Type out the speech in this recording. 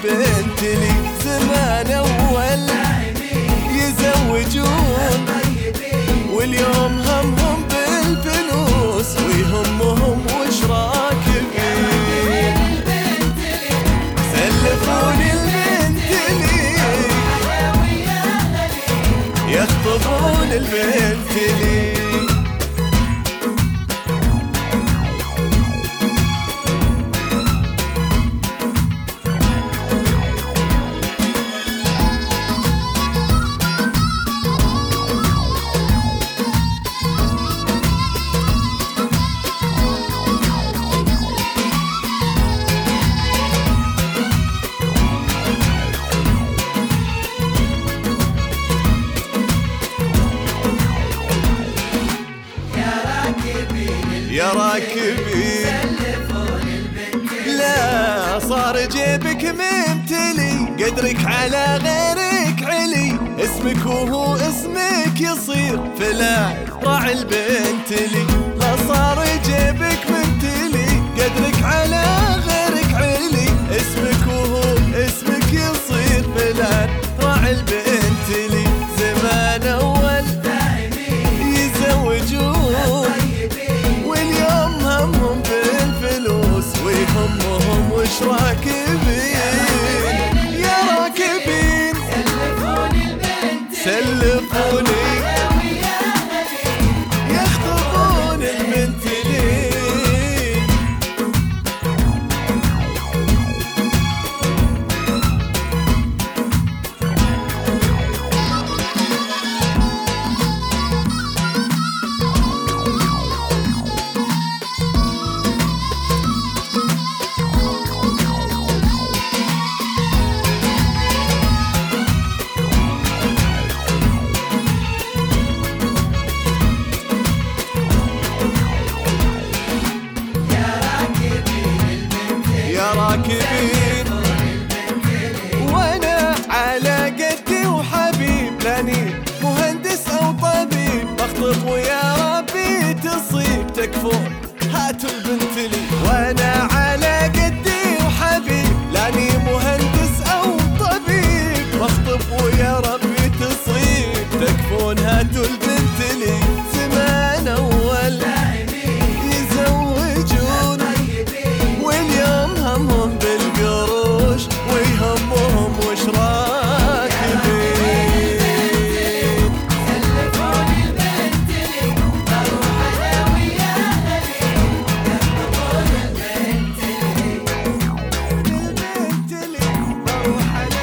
البنت لي زمان أول يزوجون، واليوم همهم بالفلوس ويهمهم وش راكبين. سلفوني البنت لي يخطبون البنت لي. يا راكبين لا صار جيبك ممتلي، قدرك على غيرك علي، اسمك وهو اسمك يصير فلا راعي البنت لي. لا صار جيبك ممتلي، قدرك على غيرك علي، اسمك وهو اسمك يصير فلا راعي البنت لي. زمان أول يزوجون، واليوم همهم بالفلوس ويهمهم وش راكبين. يا راكبين سلفوني يخطبون البنت لي. راكبين وانا على قدي وحبيب، لاني مهندس او طبيب، بخطب ويا ربي تصيب تكفون هاتوا البنت لي. وانا على قدي وحبيب، لاني مهندس او طبيب، بخطب ويا ربي تصيب تكفون هاتوا البنت لي. زمان اول يزوجون، واليوم همهم بالقروش ويهمهم وش راكبين. سلفوني البنت لي بروح انا وياها لي، يخطبون البنت لي. البنت لي بروح